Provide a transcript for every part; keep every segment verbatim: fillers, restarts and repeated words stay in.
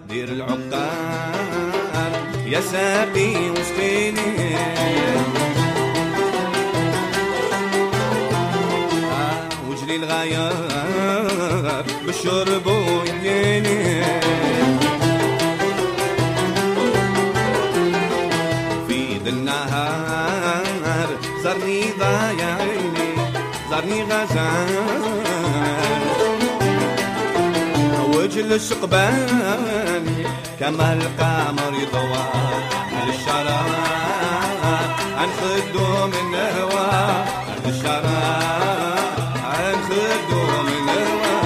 دير العقال يا ساقي وسقيني آه وجري الغيار بالشرب ويحييني في ذي النهار زرني ضايع عيني زرني غزال وجلس قبالي كما القمر يضوى على الشراب عن خدو من هوا على الشراب عن خدو من هوا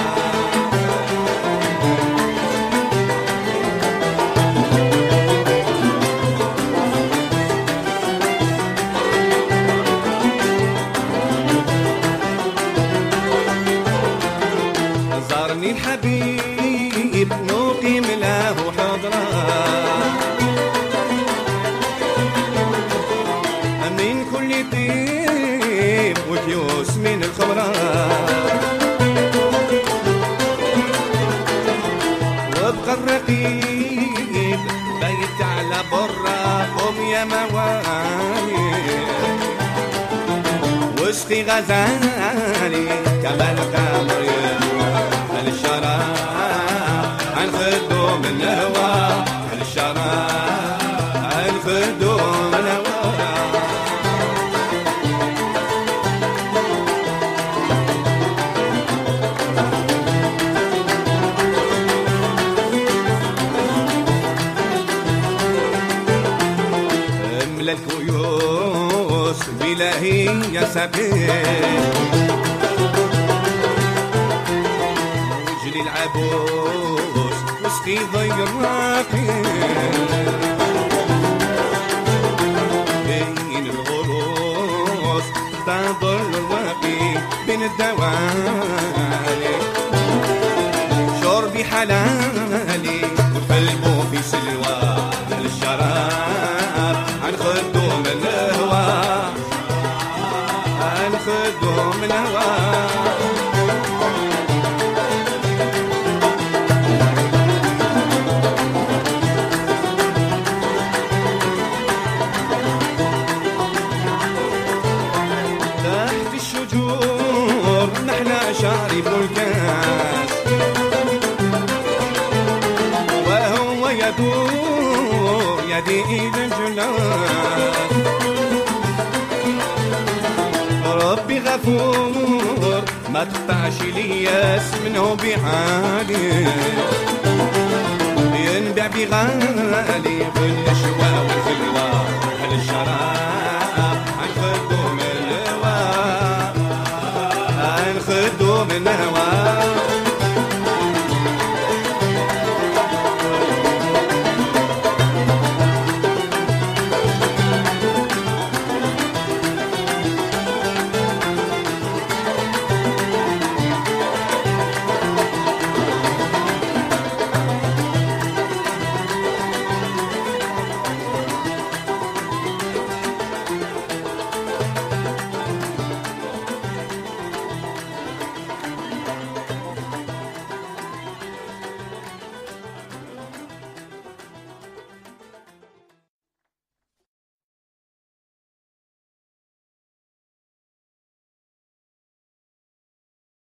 زارني الحبيب نقيم له حضرة من كل طيب وكيوس من الخمرة وابقى الرقيب بيت على برا قم يا موالي واسقي غزالي كما القمر على الشراب عن خدو من الهوى على الشراب عن خدو من الهوى املا الكيوس بلاهي يا سبيل العبوس وسقي ضي الراقي بين الغروس تظل الواقي بين الدوالي شربي حلالي وقلبه في سلوى الشراب عن خدو من الهوى عن خدو من الهوى شارب الكاس وهو يدور يدي إلى الجنان ربي غفور ما تقطعش لياس منه بحالي ينبع بغالي